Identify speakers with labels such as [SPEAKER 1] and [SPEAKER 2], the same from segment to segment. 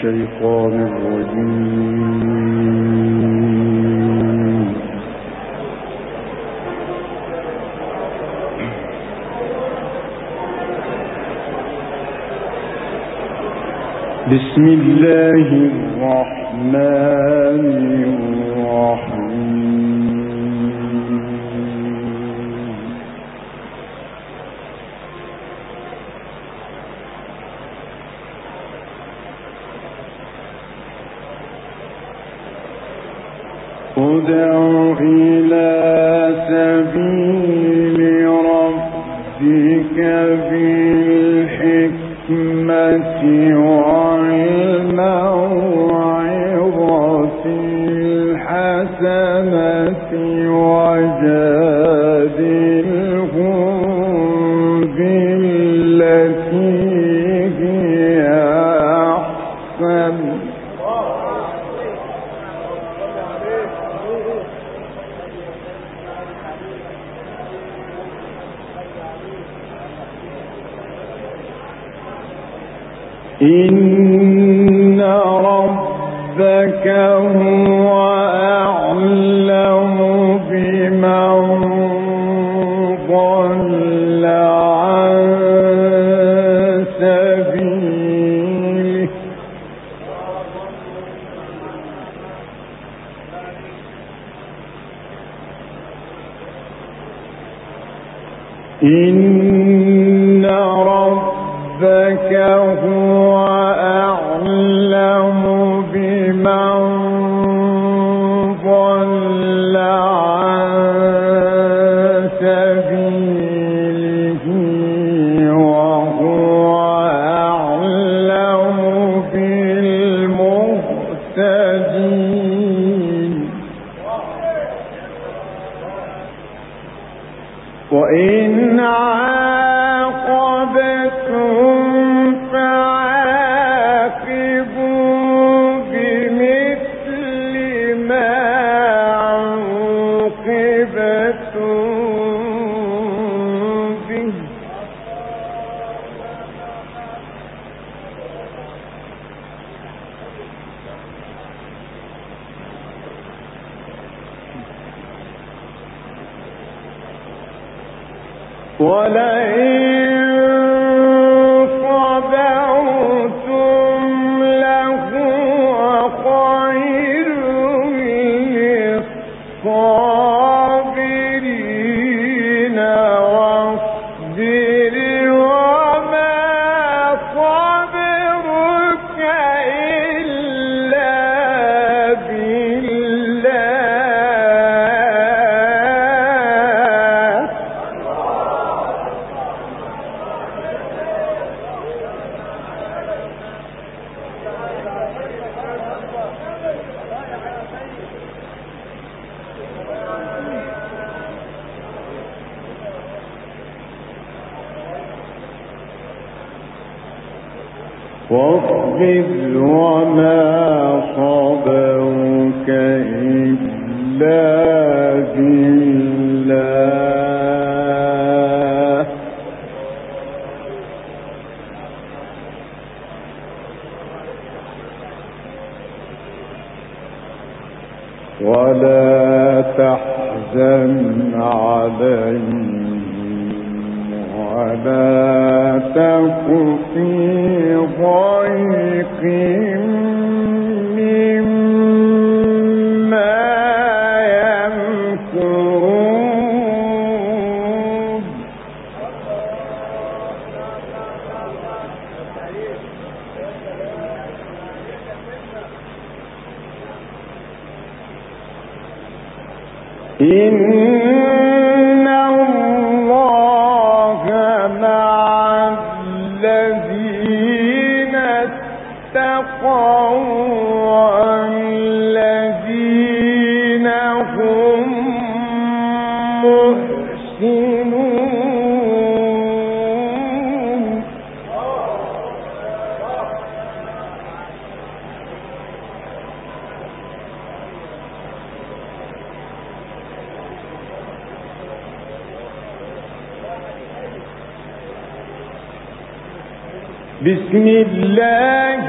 [SPEAKER 1] الشيطان الرجيم. بسم الله الرحمن الرحيم. ادع إلى سبيل ربك بالحكمة والموعظة الحسنة وجادلهم بالتي هي أحسن إن ربك هو أعلم بمن ضل عن سبيله إن ربك هو أعلم بمن ضل عن سبيله وهو أعلم بالمهتدين وإن عاقبتم فعاقبوا بمثل ما عوقبتم به ولئن صبرتم لهو خير للصابرين واصبر وما صبرك إلا بالله واصبر وما صبرك إلا بالله ولا تحزن عليهم ولا تك في ضيق مما يمكرون إن الله مع الذين اتقوا والذين هم محسنون بسم الله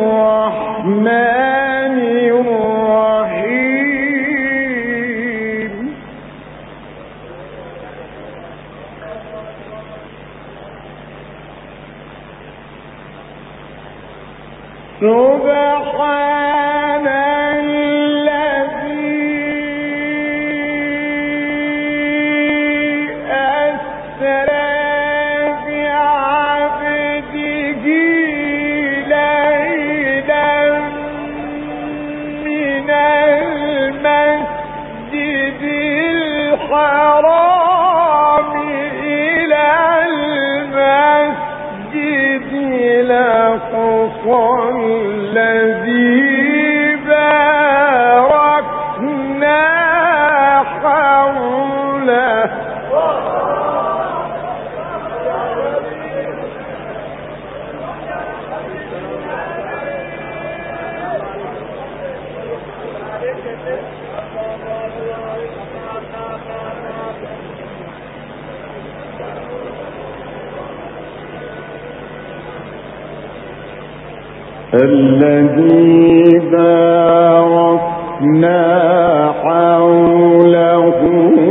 [SPEAKER 1] الرحمن الرحيم سبحان الذي أسرى بعبده ليلا من المسجد الحرام إلى المسجد الأقصى الذي باركنا حوله الذي باركنا حوله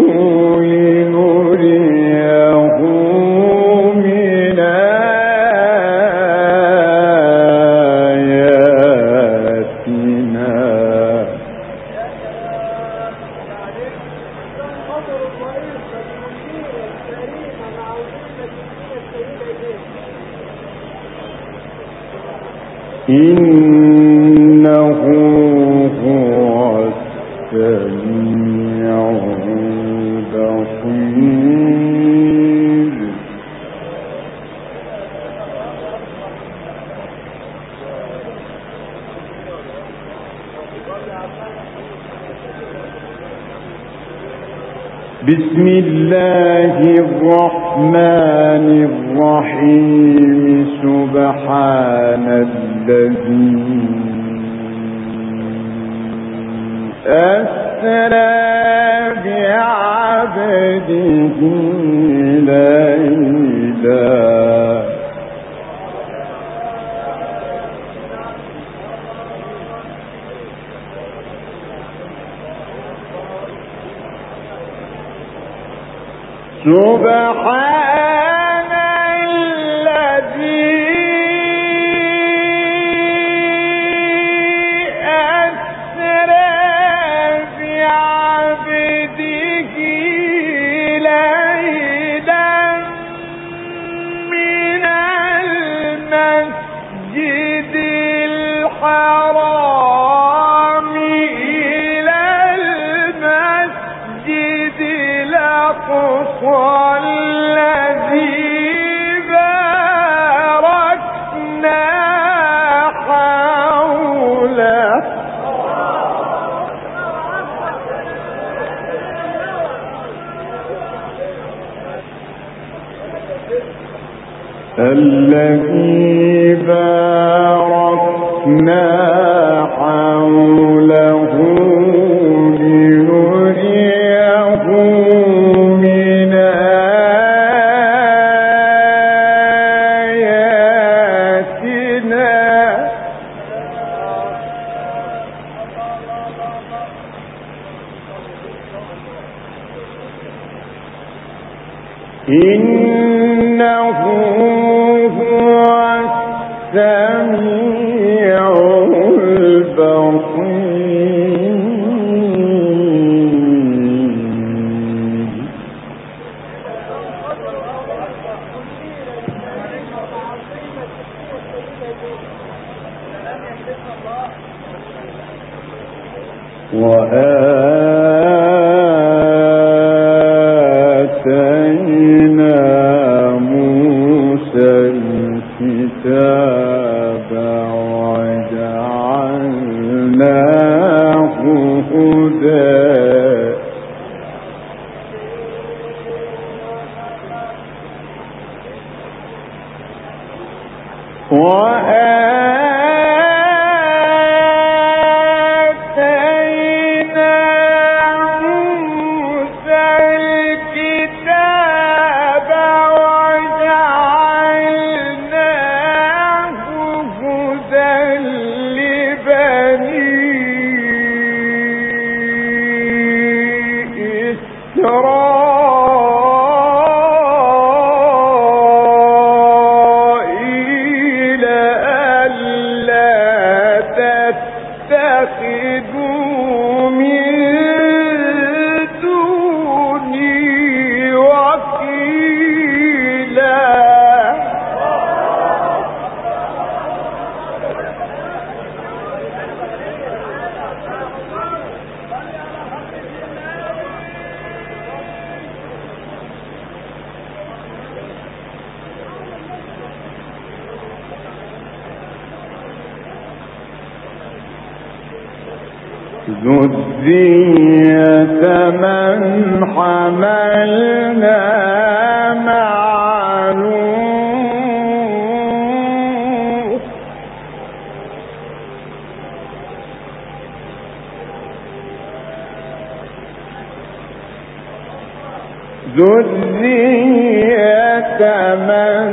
[SPEAKER 1] لنريه من آياتنا إنه هو السميع البصير بسم الله الرحمن الرحيم سبحان الذي أسرى بعبده ليلا سبحان الذي أسرى بعبده ليلا من المسجد الحرام إلى المسجد الأقصى الذي باركنا حوله الذي باركنا حوله لنريه من آياتنا إنه هو السميع البصير وآتينا موسى الكتاب وجعلناه هدى ذرية من حملنا مع نوح ذرية من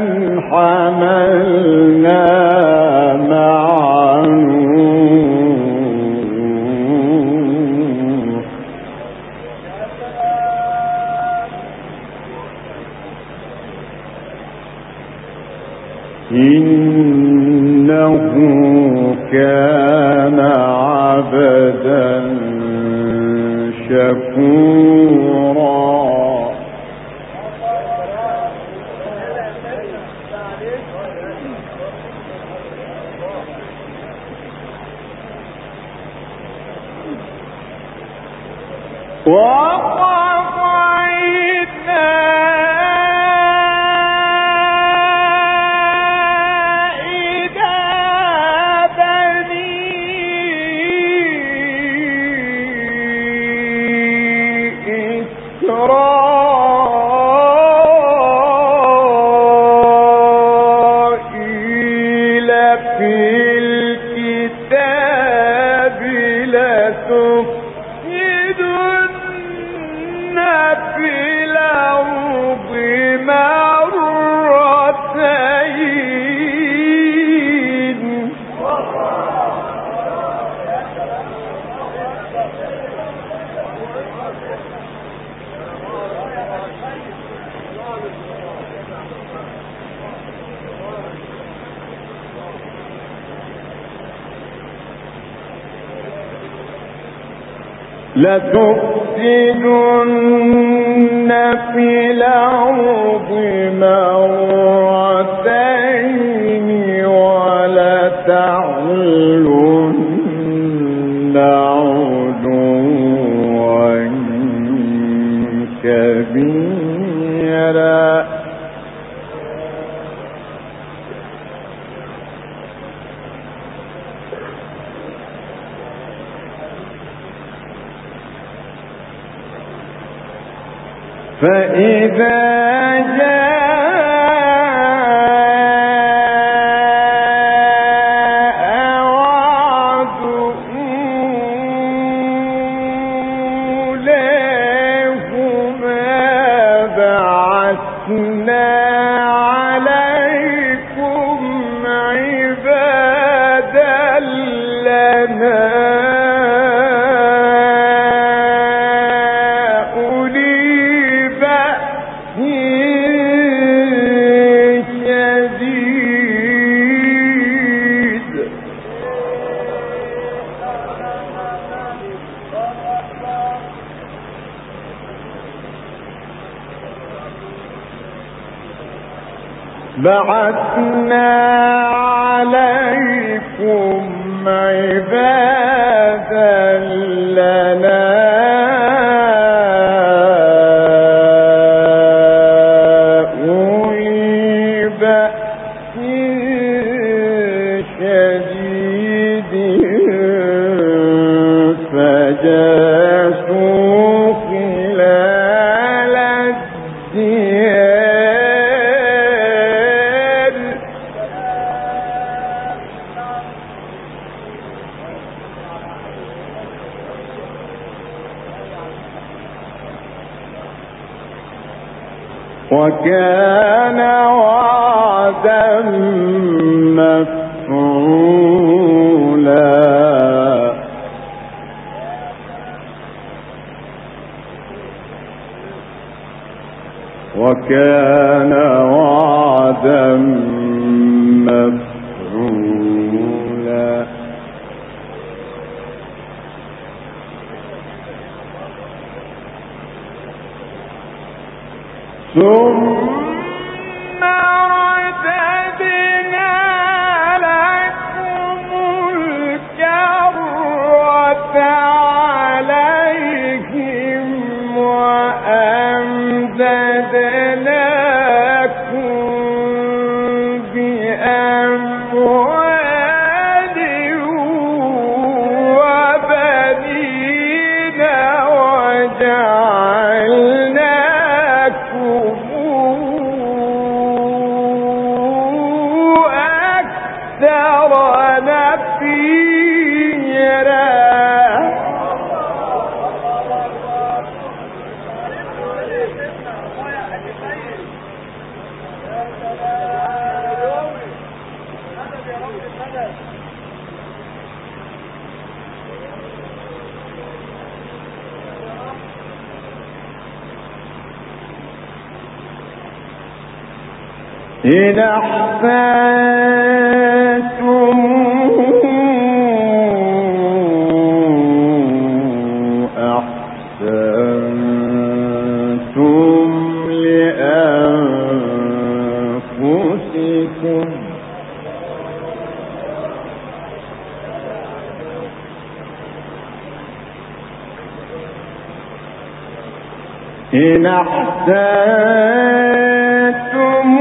[SPEAKER 1] حملنا مع نوح إنه كان عبدا شكورا وقضينا إلى بني إسرائيل في الكتاب لتفسدن في الأرض مرتين لتفسدن في الأرض مرتين ولتعلن علوا كبيرا فإذا جاء وعد أولاهما بعثنا عليكم عبادا لنا بعثنا عليكم عبادا لنا أولي بأس شديد فجاسوا خلال الديار وكان وعدا مفعولا وكان وعدا مفعولا ثم رددنا لكم الكرة عليهم وأمددناكم بأموال وبنين إن أحسنتم أحسنتم لأنفسكم إن أحسنتم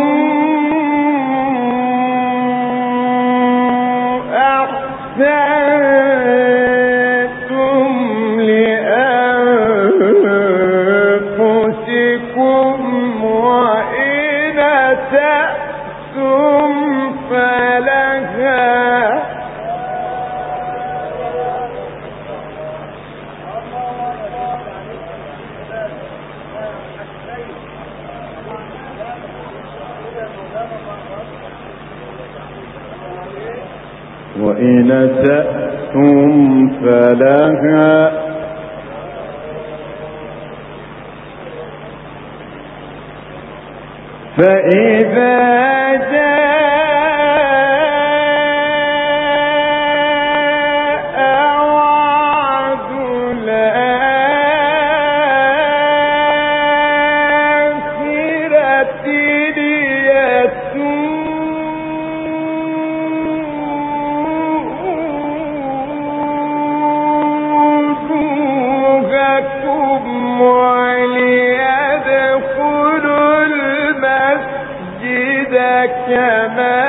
[SPEAKER 1] لأنفسكم وإن أسأتم فلها وإن أسأتم فلها فإذا جاء وعد الآخرة ليسوءكم وليدخلوا المسجد كما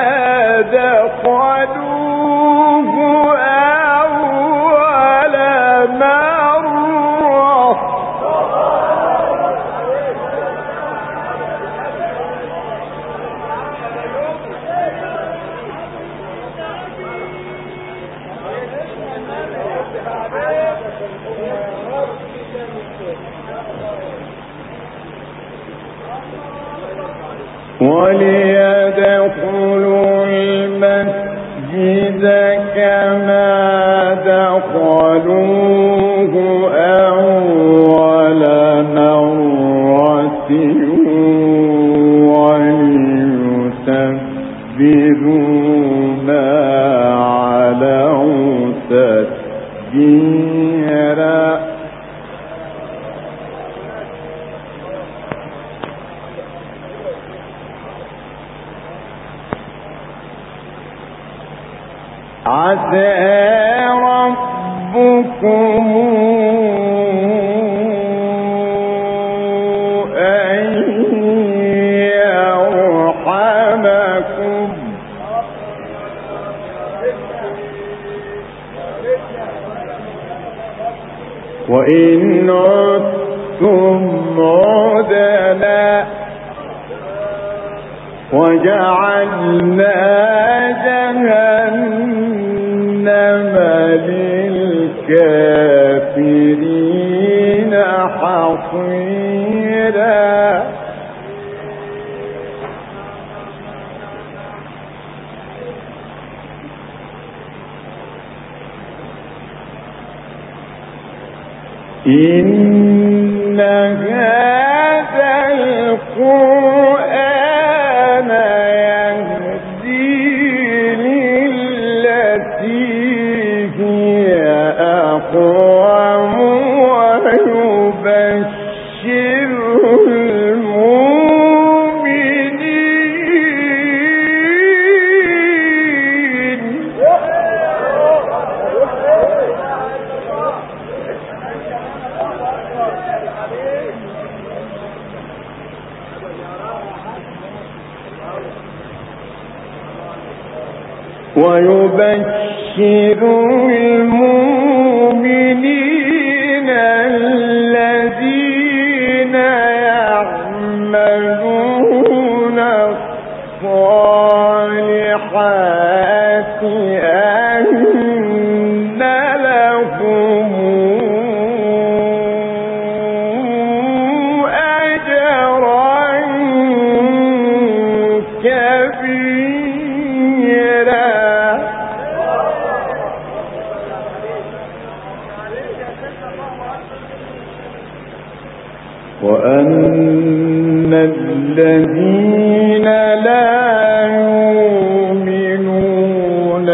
[SPEAKER 1] دخلوه أول مرة وليدخلوا المسجد كما دخلوه أول مرة وليتبروا ما علوا تتبيرا عسى ربكم أن يرحمكم وإن عدتم عدنا وجعلنا جهنم للكافرين حصيرا إن هذا القرآن يهدي للتي هي أقوم ويبشر المؤمنين الذين يعملون الصالحات أن الذين لا يؤمنون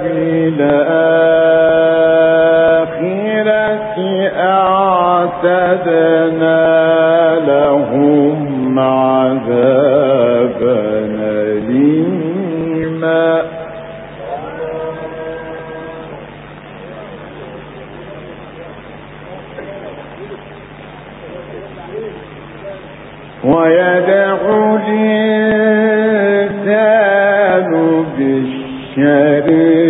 [SPEAKER 1] بالآخرة أعتدنا لهم عذابا أليما ويدعو الإنسان بالشر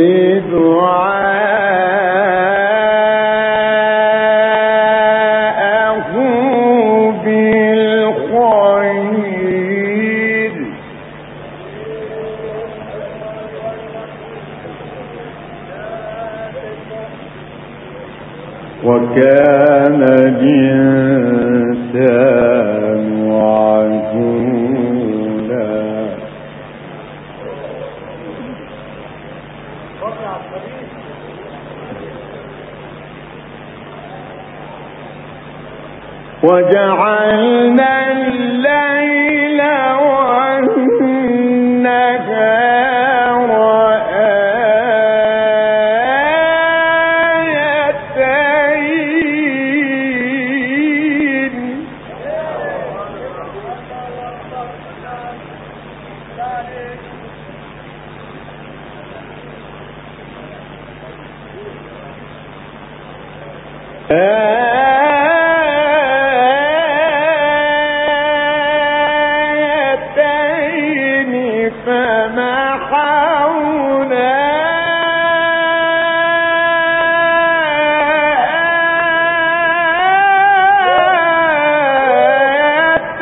[SPEAKER 1] دعاءه بالخير وكان الإنسان عجولا وجعلنا الليل والنهار آيتين فمحونا آية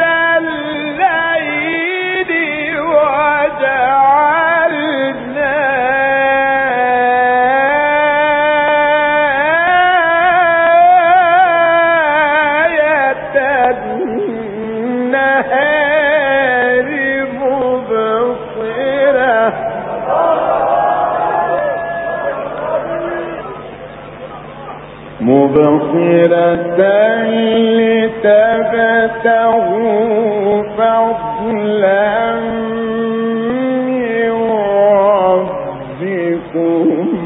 [SPEAKER 1] الليل وجعلنا آية النهار مبصرة لتبتغوا فضلا من ربكم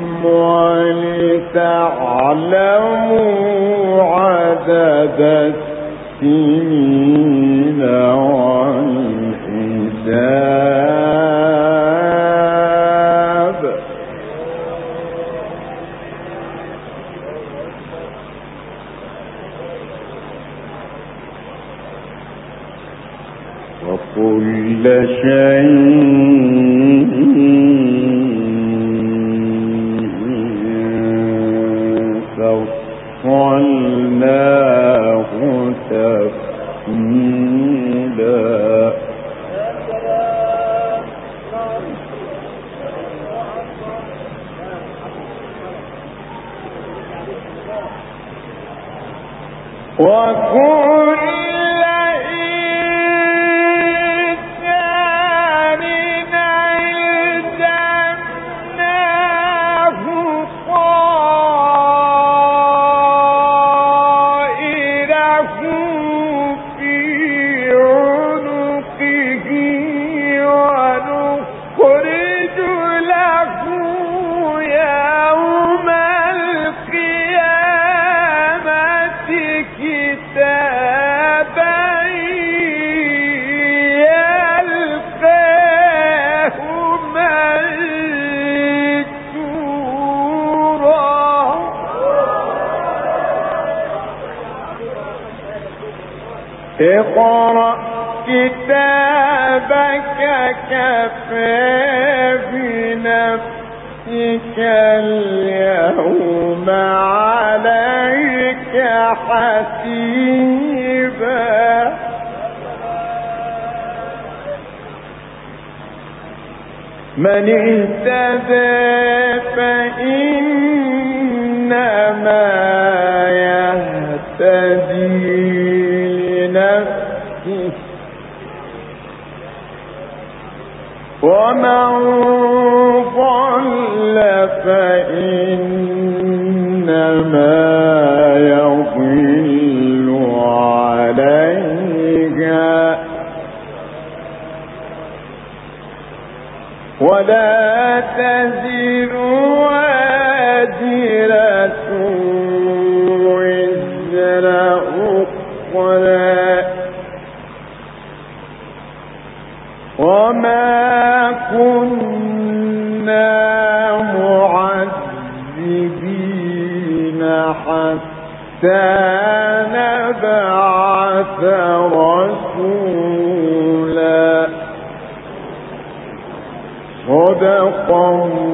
[SPEAKER 1] ولتعلموا عدد السنين والحساب وكل شيء فصلناه تفصيلا وكل اقرأ كتابك كفى بنفسك اليوم عليك حسيبا من اهتدى فإنما يهتدي لنفسه ومن ضل فإنما يضل عليه ولا تزر وازرة وزر أخرى وما كنا معذبين حتى نبعث رسولا. صدق الله.